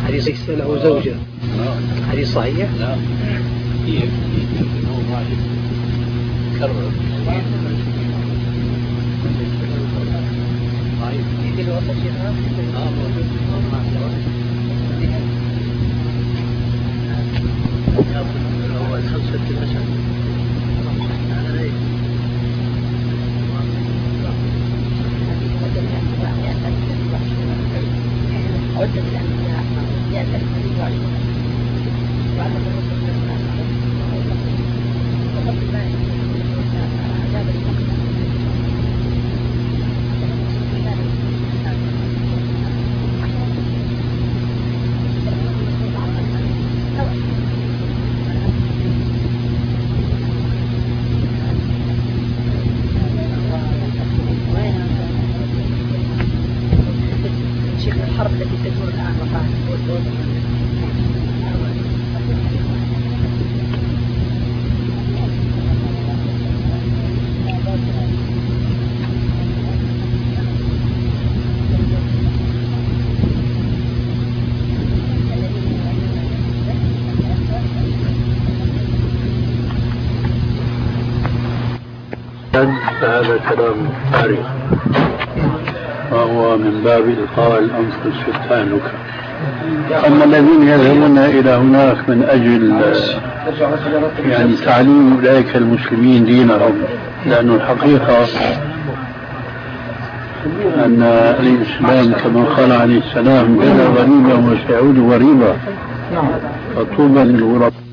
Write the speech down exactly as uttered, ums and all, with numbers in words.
حديث ليس له زوجة. حديث صحيح؟ نعم. هي كرر أول خمسة مثلا. الحرب التي تدور الآن وقعت هذا كلام فارغ، وهو من باب إلقاء الأنفس في التهلكة. أما الذين يذهبون إلى هناك من أجل يعني تعليم أولئك المسلمين دينهم، لأن الحقيقة أن الإسلام كما قال عليه السلام بلى غريبا وسيعود غريبا، فطوبى للغرباء.